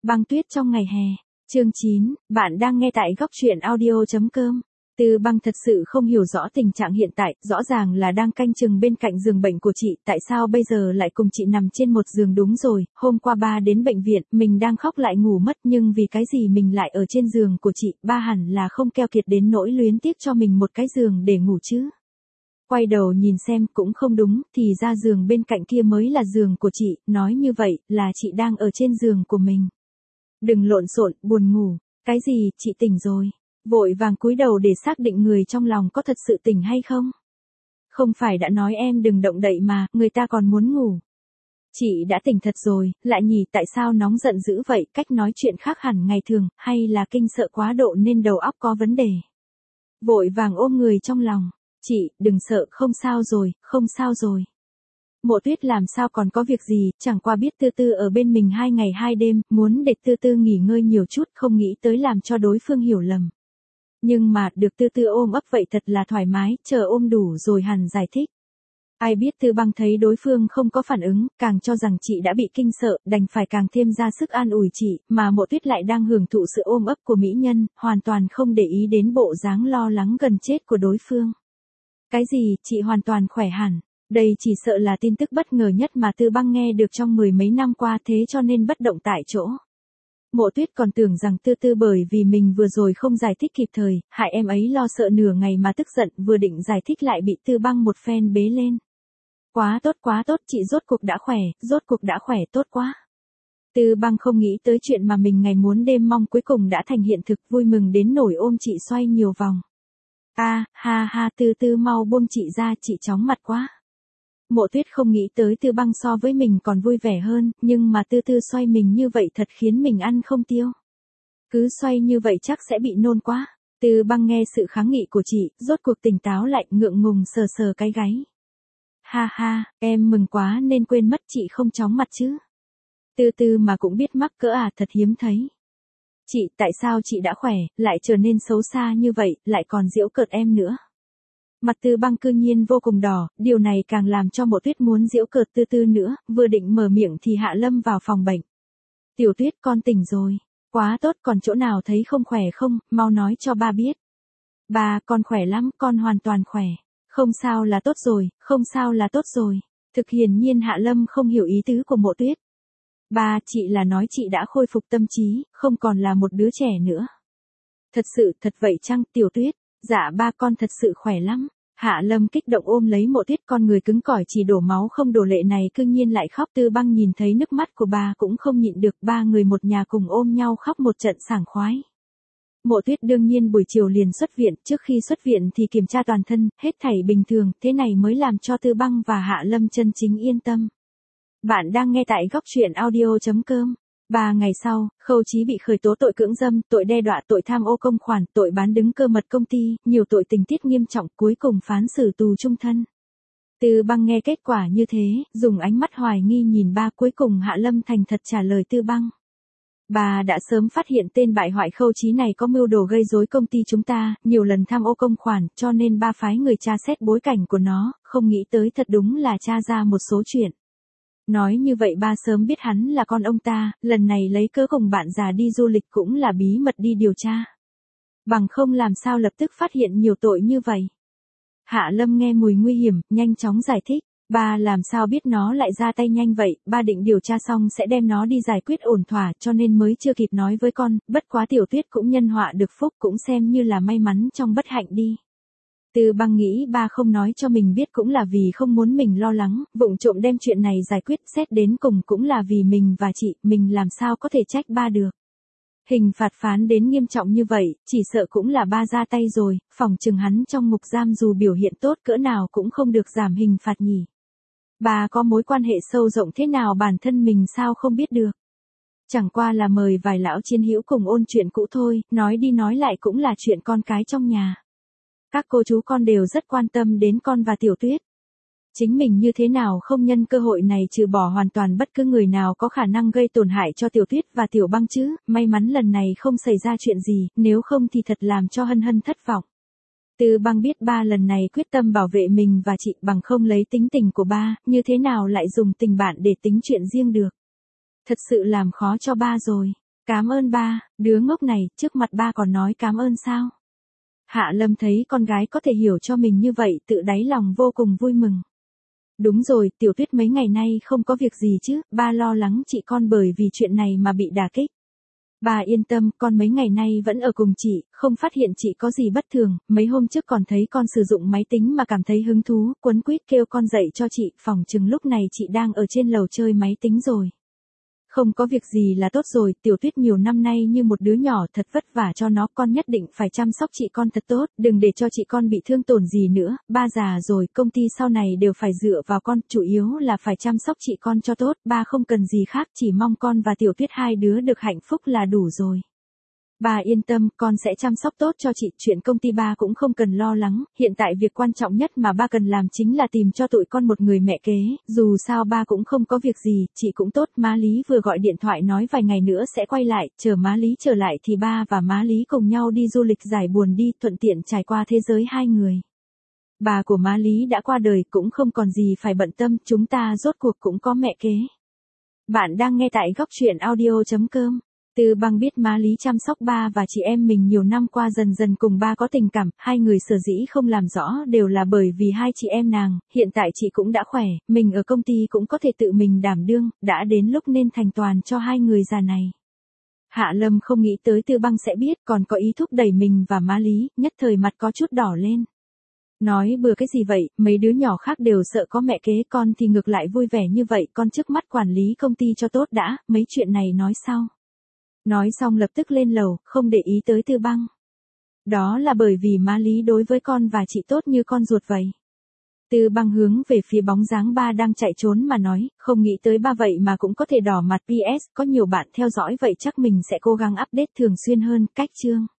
Băng tuyết trong ngày hè. Chương 9, bạn đang nghe tại góc truyện audio.com. Tư Băng thật sự không hiểu rõ tình trạng hiện tại, rõ ràng là đang canh chừng bên cạnh giường bệnh của chị, tại sao bây giờ lại cùng chị nằm trên một giường? Đúng rồi, hôm qua ba đến bệnh viện, mình đang khóc lại ngủ mất, nhưng vì cái gì mình lại ở trên giường của chị, ba hẳn là không keo kiệt đến nỗi luyến tiếc cho mình một cái giường để ngủ chứ. Quay đầu nhìn xem cũng không đúng, thì ra giường bên cạnh kia mới là giường của chị, nói như vậy là chị đang ở trên giường của mình. Đừng lộn xộn, buồn ngủ. Cái gì, chị tỉnh rồi. Vội vàng cúi đầu để xác định người trong lòng có thật sự tỉnh hay không. Không phải đã nói em đừng động đậy mà, người ta còn muốn ngủ. Chị đã tỉnh thật rồi, lại nhỉ, tại sao nóng giận dữ vậy, cách nói chuyện khác hẳn ngày thường, hay là kinh sợ quá độ nên đầu óc có vấn đề. Vội vàng ôm người trong lòng. Chị, đừng sợ, không sao rồi, không sao rồi. Mộ Tuyết làm sao còn có việc gì, chẳng qua biết Tư Tư ở bên mình 2 ngày 2 đêm, muốn để Tư Tư nghỉ ngơi nhiều chút, không nghĩ tới làm cho đối phương hiểu lầm. Nhưng mà, được Tư Tư ôm ấp vậy thật là thoải mái, chờ ôm đủ rồi hẳn giải thích. Ai biết Tư Băng thấy đối phương không có phản ứng, càng cho rằng chị đã bị kinh sợ, đành phải càng thêm ra sức an ủi chị, mà Mộ Tuyết lại đang hưởng thụ sự ôm ấp của mỹ nhân, hoàn toàn không để ý đến bộ dáng lo lắng gần chết của đối phương. Cái gì, chị hoàn toàn khỏe hẳn. Đây chỉ sợ là tin tức bất ngờ nhất mà Tư Băng nghe được trong 10 mấy năm qua, thế cho nên bất động tại chỗ. Mộ Tuyết còn tưởng rằng Tư Tư bởi vì mình vừa rồi không giải thích kịp thời, hại em ấy lo sợ nửa ngày mà tức giận, vừa định giải thích lại bị Tư Băng một phen bế lên. Quá tốt, chị rốt cuộc đã khỏe, tốt quá. Tư Băng không nghĩ tới chuyện mà mình ngày muốn đêm mong cuối cùng đã thành hiện thực, vui mừng đến nổi ôm chị xoay nhiều vòng. Ha, Tư Tư mau buông chị ra, chị chóng mặt quá. Mộ Tuyết không nghĩ tới Tư Băng so với mình còn vui vẻ hơn, nhưng mà Tư Tư xoay mình như vậy thật khiến mình ăn không tiêu. Cứ xoay như vậy chắc sẽ bị nôn quá. Tư Băng nghe sự kháng nghị của chị, rốt cuộc tỉnh táo lại, ngượng ngùng sờ sờ cái gáy. Ha, em mừng quá nên quên mất chị không chóng mặt chứ. Tư Tư mà cũng biết mắc cỡ à, thật hiếm thấy. Chị, tại sao chị đã khỏe, lại trở nên xấu xa như vậy, lại còn giễu cợt em nữa. Mặt Tư Băng cư nhiên vô cùng đỏ, điều này càng làm cho Mộ Tuyết muốn giễu cợt Tư Tư nữa, vừa định mở miệng thì Hạ Lâm vào phòng bệnh. Tiểu Tuyết, con tỉnh rồi. Quá tốt, còn chỗ nào thấy không khỏe không, mau nói cho ba biết. Ba, con khỏe lắm, con hoàn toàn khỏe. Không sao là tốt rồi. Thực hiển nhiên Hạ Lâm không hiểu ý tứ của Mộ Tuyết. Ba, chị là nói chị đã khôi phục tâm trí, không còn là một đứa trẻ nữa. Thật vậy chăng, Tiểu Tuyết? Dạ ba, con thật sự khỏe lắm. Hạ Lâm kích động ôm lấy Mộ Tuyết, con người cứng cỏi chỉ đổ máu không đổ lệ này cư nhiên lại khóc. Tư Băng nhìn thấy nước mắt của bà cũng không nhịn được, ba người một nhà cùng ôm nhau khóc một trận sảng khoái. Mộ Tuyết đương nhiên buổi chiều liền xuất viện, trước khi xuất viện thì kiểm tra toàn thân, hết thảy bình thường, thế này mới làm cho Tư Băng và Hạ Lâm chân chính yên tâm. Bạn đang nghe tại góc truyện audio.com. 3 ngày sau, Khâu Chí bị khởi tố tội cưỡng dâm, tội đe dọa, tội tham ô công khoản, tội bán đứng cơ mật công ty, nhiều tội tình tiết nghiêm trọng, cuối cùng phán xử tù chung thân. Tư Băng nghe kết quả như thế, dùng ánh mắt hoài nghi nhìn ba, cuối cùng Hạ Lâm thành thật trả lời Tư Băng. Bà đã sớm phát hiện tên bại hoại Khâu Chí này có mưu đồ gây rối công ty chúng ta, nhiều lần tham ô công khoản, cho nên ba phái người tra xét bối cảnh của nó, không nghĩ tới thật đúng là tra ra một số chuyện. Nói như vậy ba sớm biết hắn là con ông ta, lần này lấy cớ cùng bạn già đi du lịch cũng là bí mật đi điều tra. Bằng không làm sao lập tức phát hiện nhiều tội như vậy. Hạ Lâm nghe mùi nguy hiểm, nhanh chóng giải thích. Ba làm sao biết nó lại ra tay nhanh vậy, ba định điều tra xong sẽ đem nó đi giải quyết ổn thỏa cho nên mới chưa kịp nói với con, bất quá Tiểu Tuyết cũng nhân họa được phúc, cũng xem như là may mắn trong bất hạnh đi. Tư Băng nghĩ ba không nói cho mình biết cũng là vì không muốn mình lo lắng, vụng trộm đem chuyện này giải quyết, xét đến cùng cũng là vì mình và chị, mình làm sao có thể trách ba được. Hình phạt phán đến nghiêm trọng như vậy, chỉ sợ cũng là ba ra tay rồi, phỏng chừng hắn trong ngục giam dù biểu hiện tốt cỡ nào cũng không được giảm hình phạt nhỉ. Ba có mối quan hệ sâu rộng thế nào bản thân mình sao không biết được. Chẳng qua là mời vài lão chiến hữu cùng ôn chuyện cũ thôi, nói đi nói lại cũng là chuyện con cái trong nhà. Các cô chú con đều rất quan tâm đến con và Tiểu Tuyết. Chính mình như thế nào không nhân cơ hội này trừ bỏ hoàn toàn bất cứ người nào có khả năng gây tổn hại cho Tiểu Tuyết và Tiểu Băng chứ, may mắn lần này không xảy ra chuyện gì, nếu không thì thật làm cho Hân Hân thất vọng. Tư Băng biết ba lần này quyết tâm bảo vệ mình và chị, bằng không lấy tính tình của ba, như thế nào lại dùng tình bạn để tính chuyện riêng được. Thật sự làm khó cho ba rồi. Cảm ơn ba, đứa ngốc này, trước mặt ba còn nói cảm ơn sao? Hạ Lâm thấy con gái có thể hiểu cho mình như vậy, tự đáy lòng vô cùng vui mừng. Đúng rồi, Tiểu Tuyết mấy ngày nay không có việc gì chứ, ba lo lắng chị con bởi vì chuyện này mà bị đả kích. Bà yên tâm, con mấy ngày nay vẫn ở cùng chị, không phát hiện chị có gì bất thường, mấy hôm trước còn thấy con sử dụng máy tính mà cảm thấy hứng thú, quấn quýt kêu con dậy cho chị, phỏng chừng lúc này chị đang ở trên lầu chơi máy tính rồi. Không có việc gì là tốt rồi, Tiểu Tuyết nhiều năm nay như một đứa nhỏ thật vất vả cho nó, con nhất định phải chăm sóc chị con thật tốt, đừng để cho chị con bị thương tổn gì nữa, ba già rồi, công ty sau này đều phải dựa vào con, chủ yếu là phải chăm sóc chị con cho tốt, ba không cần gì khác, chỉ mong con và Tiểu Tuyết hai đứa được hạnh phúc là đủ rồi. Bà yên tâm, con sẽ chăm sóc tốt cho chị, chuyện công ty ba cũng không cần lo lắng, hiện tại việc quan trọng nhất mà ba cần làm chính là tìm cho tụi con một người mẹ kế, dù sao ba cũng không có việc gì, chị cũng tốt, má Lý vừa gọi điện thoại nói vài ngày nữa sẽ quay lại, chờ má Lý trở lại thì ba và má Lý cùng nhau đi du lịch giải buồn đi, thuận tiện trải qua thế giới hai người. Bà của má Lý đã qua đời cũng không còn gì phải bận tâm, chúng ta rốt cuộc cũng có mẹ kế. Bạn đang nghe tại góc truyện audio.com. Từ Băng biết má Lý chăm sóc ba và chị em mình nhiều năm qua dần dần cùng ba có tình cảm, hai người sở dĩ không làm rõ đều là bởi vì hai chị em nàng, hiện tại chị cũng đã khỏe, mình ở công ty cũng có thể tự mình đảm đương, đã đến lúc nên thành toàn cho hai người già này. Hạ Lâm không nghĩ tới Từ Băng sẽ biết còn có ý thúc đẩy mình và má Lý, nhất thời mặt có chút đỏ lên. Nói bừa cái gì vậy, mấy đứa nhỏ khác đều sợ có mẹ kế, con thì ngược lại vui vẻ như vậy, con trước mắt quản lý công ty cho tốt đã, mấy chuyện này nói sau. Nói xong lập tức lên lầu, không để ý tới Từ Băng. Đó là bởi vì má Lý đối với con và chị tốt như con ruột vậy. Từ Băng hướng về phía bóng dáng ba đang chạy trốn mà nói, không nghĩ tới ba vậy mà cũng có thể đỏ mặt, PS, có nhiều bạn theo dõi vậy chắc mình sẽ cố gắng update thường xuyên hơn, cách chương.